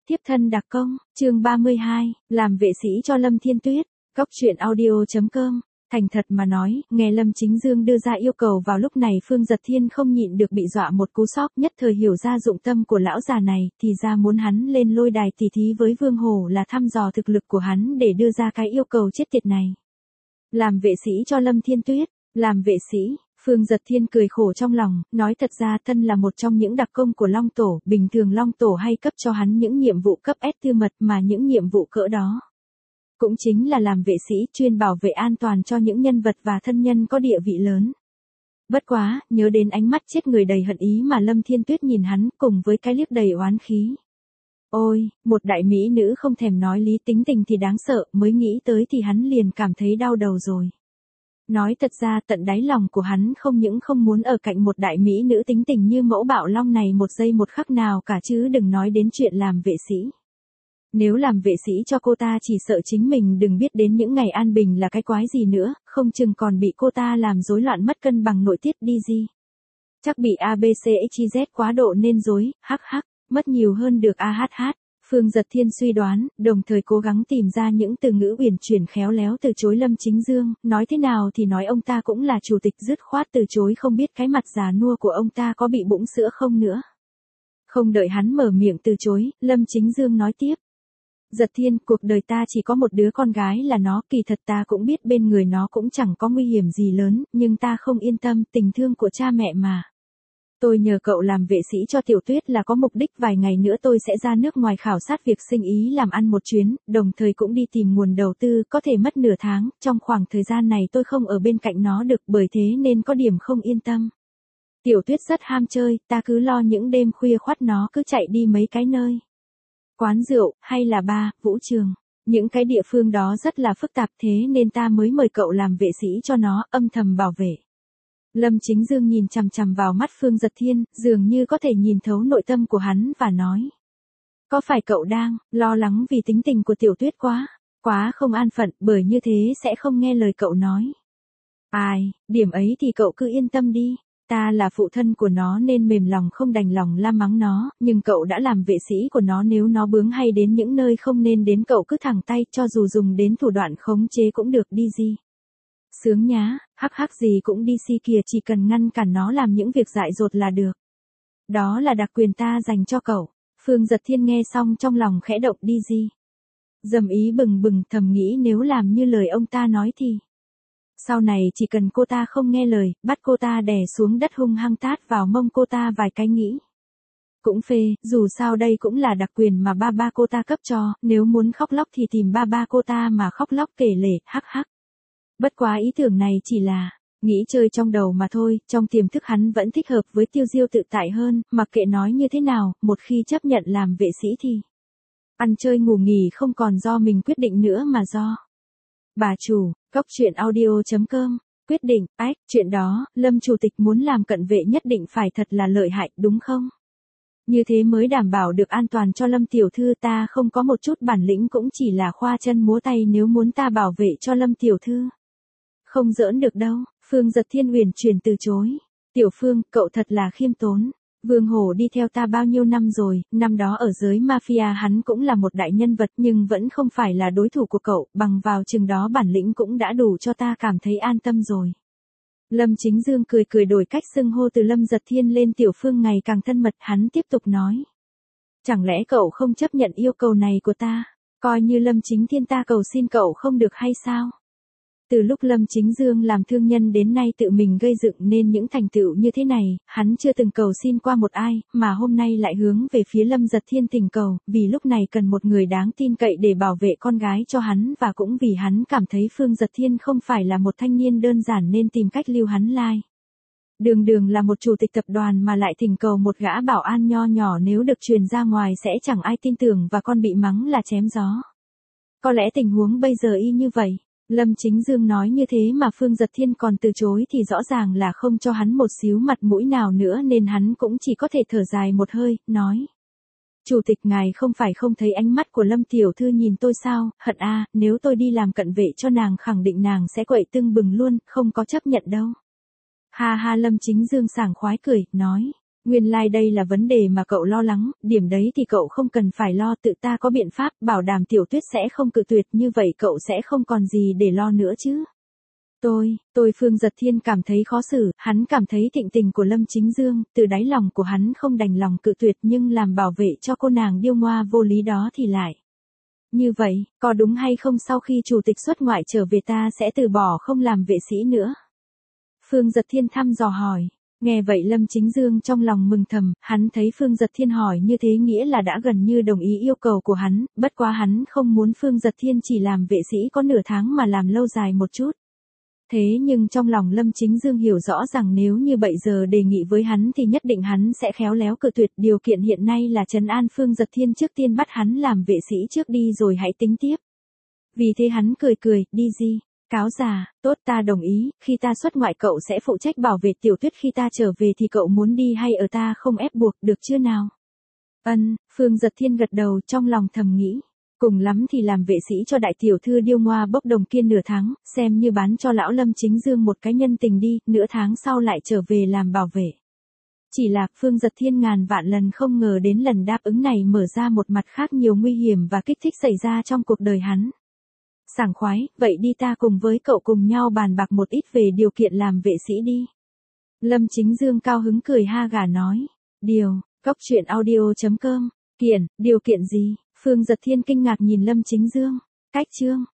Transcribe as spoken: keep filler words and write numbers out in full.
Tiếp thân đặc công, chương ba mươi hai, làm vệ sĩ cho Lâm Thiên Tuyết, cóc truyện audio chấm com. Thành thật mà nói, nghe Lâm Chính Dương đưa ra yêu cầu vào lúc này Phương Giật Thiên không nhịn được bị dọa một cú sốc, nhất thời hiểu ra dụng tâm của lão già này, thì ra muốn hắn lên lôi đài tỉ thí với Vương Hổ là thăm dò thực lực của hắn để đưa ra cái yêu cầu chết tiệt này. Làm vệ sĩ cho Lâm Thiên Tuyết, làm vệ sĩ. Phương Giật Thiên cười khổ trong lòng, nói thật ra thân là một trong những đặc công của Long Tổ, bình thường Long Tổ hay cấp cho hắn những nhiệm vụ cấp S tư mật mà những nhiệm vụ cỡ đó cũng chính là làm vệ sĩ chuyên bảo vệ an toàn cho những nhân vật và thân nhân có địa vị lớn. Bất quá, nhớ đến ánh mắt chết người đầy hận ý mà Lâm Thiên Tuyết nhìn hắn cùng với cái liếc đầy oán khí. Ôi, một đại mỹ nữ không thèm nói lý tính tình thì đáng sợ, mới nghĩ tới thì hắn liền cảm thấy đau đầu rồi. Nói thật ra tận đáy lòng của hắn không những không muốn ở cạnh một đại mỹ nữ tính tình như Mẫu Bạo Long này một giây một khắc nào cả chứ đừng nói đến chuyện làm vệ sĩ. Nếu làm vệ sĩ cho cô ta chỉ sợ chính mình đừng biết đến những ngày an bình là cái quái gì nữa, không chừng còn bị cô ta làm rối loạn mất cân bằng nội tiết đi gì. Chắc bị a bê xê ích i dét quá độ nên rối, hắc hắc, mất nhiều hơn được a hát hát. Phương Giật Thiên suy đoán, đồng thời cố gắng tìm ra những từ ngữ uyển chuyển khéo léo từ chối Lâm Chính Dương, nói thế nào thì nói ông ta cũng là chủ tịch dứt khoát từ chối không biết cái mặt già nua của ông ta có bị bụng sữa không nữa. Không đợi hắn mở miệng từ chối, Lâm Chính Dương nói tiếp. Giật Thiên, cuộc đời ta chỉ có một đứa con gái là nó, kỳ thật ta cũng biết bên người nó cũng chẳng có nguy hiểm gì lớn, nhưng ta không yên tâm, tình thương của cha mẹ mà. Tôi nhờ cậu làm vệ sĩ cho Tiểu Tuyết là có mục đích vài ngày nữa tôi sẽ ra nước ngoài khảo sát việc sinh ý làm ăn một chuyến, đồng thời cũng đi tìm nguồn đầu tư, có thể mất nửa tháng, trong khoảng thời gian này tôi không ở bên cạnh nó được bởi thế nên có điểm không yên tâm. Tiểu Tuyết rất ham chơi, ta cứ lo những đêm khuya khoắt nó cứ chạy đi mấy cái nơi. Quán rượu, hay là bar, vũ trường. Những cái địa phương đó rất là phức tạp thế nên ta mới mời cậu làm vệ sĩ cho nó, âm thầm bảo vệ. Lâm Chính Dương nhìn chằm chằm vào mắt Phương Giật Thiên, dường như có thể nhìn thấu nội tâm của hắn và nói. Có phải cậu đang lo lắng vì tính tình của Tiểu Tuyết quá, quá không an phận bởi như thế sẽ không nghe lời cậu nói. Ai, điểm ấy thì cậu cứ yên tâm đi. Ta là phụ thân của nó nên mềm lòng không đành lòng la mắng nó, nhưng cậu đã làm vệ sĩ của nó nếu nó bướng hay đến những nơi không nên đến cậu cứ thẳng tay cho dù dùng đến thủ đoạn khống chế cũng được đi gì. Sướng nhá, hắc hắc gì cũng đi si kìa chỉ cần ngăn cản nó làm những việc dại dột là được. Đó là đặc quyền ta dành cho cậu. Phương Giật Thiên nghe xong trong lòng khẽ động đi gì. Dầm ý bừng bừng thầm nghĩ nếu làm như lời ông ta nói thì. Sau này chỉ cần cô ta không nghe lời, bắt cô ta đè xuống đất hung hăng tát vào mông cô ta vài cái nghĩ. Cũng phê, dù sao đây cũng là đặc quyền mà ba ba cô ta cấp cho, nếu muốn khóc lóc thì tìm ba ba cô ta mà khóc lóc kể lể, hắc hắc. Bất quá ý tưởng này chỉ là nghĩ chơi trong đầu mà thôi, trong tiềm thức hắn vẫn thích hợp với Tiêu Diêu tự tại hơn, mặc kệ nói như thế nào, một khi chấp nhận làm vệ sĩ thì ăn chơi ngủ nghỉ không còn do mình quyết định nữa mà do bà chủ. Cóc truyện audio chấm com, quyết định, ách, chuyện đó, Lâm Chủ tịch muốn làm cận vệ nhất định phải thật là lợi hại, đúng không? Như thế mới đảm bảo được an toàn cho Lâm Tiểu Thư ta không có một chút bản lĩnh cũng chỉ là khoa chân múa tay nếu muốn ta bảo vệ cho Lâm Tiểu Thư. Không giỡn được đâu, Phương Giật Thiên uyển chuyển từ chối. Tiểu Phương, cậu thật là khiêm tốn. Vương Hổ đi theo ta bao nhiêu năm rồi, năm đó ở giới mafia hắn cũng là một đại nhân vật nhưng vẫn không phải là đối thủ của cậu, bằng vào chừng đó bản lĩnh cũng đã đủ cho ta cảm thấy an tâm rồi. Lâm Chính Dương cười cười đổi cách xưng hô từ Lâm Giật Thiên lên Tiểu Phương ngày càng thân mật, hắn tiếp tục nói. Chẳng lẽ cậu không chấp nhận yêu cầu này của ta, coi như Lâm Chính Thiên ta cầu xin cậu không được hay sao? Từ lúc Lâm Chính Dương làm thương nhân đến nay tự mình gây dựng nên những thành tựu như thế này, hắn chưa từng cầu xin qua một ai, mà hôm nay lại hướng về phía Lâm Giật Thiên thỉnh cầu, vì lúc này cần một người đáng tin cậy để bảo vệ con gái cho hắn và cũng vì hắn cảm thấy Phương Giật Thiên không phải là một thanh niên đơn giản nên tìm cách lưu hắn lai. Đường đường là một chủ tịch tập đoàn mà lại thỉnh cầu một gã bảo an nho nhỏ nếu được truyền ra ngoài sẽ chẳng ai tin tưởng và con bị mắng là chém gió. Có lẽ tình huống bây giờ y như vậy. Lâm Chính Dương nói như thế mà Phương Giật Thiên còn từ chối thì rõ ràng là không cho hắn một xíu mặt mũi nào nữa nên hắn cũng chỉ có thể thở dài một hơi, nói. Chủ tịch ngài không phải không thấy ánh mắt của Lâm Tiểu Thư nhìn tôi sao, hận a, nếu tôi đi làm cận vệ cho nàng khẳng định nàng sẽ quậy tưng bừng luôn, không có chấp nhận đâu. Ha ha Lâm Chính Dương sảng khoái cười, nói. Nguyên lai like đây là vấn đề mà cậu lo lắng, điểm đấy thì cậu không cần phải lo, tự ta có biện pháp, bảo đảm Tiểu Tuyết sẽ không cự tuyệt, như vậy cậu sẽ không còn gì để lo nữa chứ. Tôi, tôi Phương Giật Thiên cảm thấy khó xử, hắn cảm thấy thịnh tình của Lâm Chính Dương, từ đáy lòng của hắn không đành lòng cự tuyệt, nhưng làm bảo vệ cho cô nàng điêu ngoa vô lý đó thì lại. Như vậy, có đúng hay không sau khi chủ tịch xuất ngoại trở về ta sẽ từ bỏ không làm vệ sĩ nữa? Phương Giật Thiên thăm dò hỏi. Nghe vậy Lâm Chính Dương trong lòng mừng thầm, hắn thấy Phương Giật Thiên hỏi như thế nghĩa là đã gần như đồng ý yêu cầu của hắn, bất quá hắn không muốn Phương Giật Thiên chỉ làm vệ sĩ có nửa tháng mà làm lâu dài một chút. Thế nhưng trong lòng Lâm Chính Dương hiểu rõ rằng nếu như bây giờ đề nghị với hắn thì nhất định hắn sẽ khéo léo cự tuyệt, điều kiện hiện nay là trấn an Phương Giật Thiên trước tiên bắt hắn làm vệ sĩ trước đi rồi hãy tính tiếp. Vì thế hắn cười cười, đi gì? Cáo già, tốt ta đồng ý, khi ta xuất ngoại cậu sẽ phụ trách bảo vệ Tiểu Tuyết, khi ta trở về thì cậu muốn đi hay ở ta không ép buộc, được chưa nào? Ân, Phương Giật Thiên gật đầu trong lòng thầm nghĩ. Cùng lắm thì làm vệ sĩ cho đại tiểu thư điêu ngoa bốc đồng kia nửa tháng, xem như bán cho lão Lâm Chính Dương một cái nhân tình đi, nửa tháng sau lại trở về làm bảo vệ. Chỉ là Phương Giật Thiên ngàn vạn lần không ngờ đến lần đáp ứng này mở ra một mặt khác nhiều nguy hiểm và kích thích xảy ra trong cuộc đời hắn. Sảng khoái, vậy đi ta cùng với cậu cùng nhau bàn bạc một ít về điều kiện làm vệ sĩ đi. Lâm Chính Dương cao hứng cười ha gà nói. Điều, cốc truyện audio chấm com, kiện, điều kiện gì? Phương Giật Thiên kinh ngạc nhìn Lâm Chính Dương. Cách chương.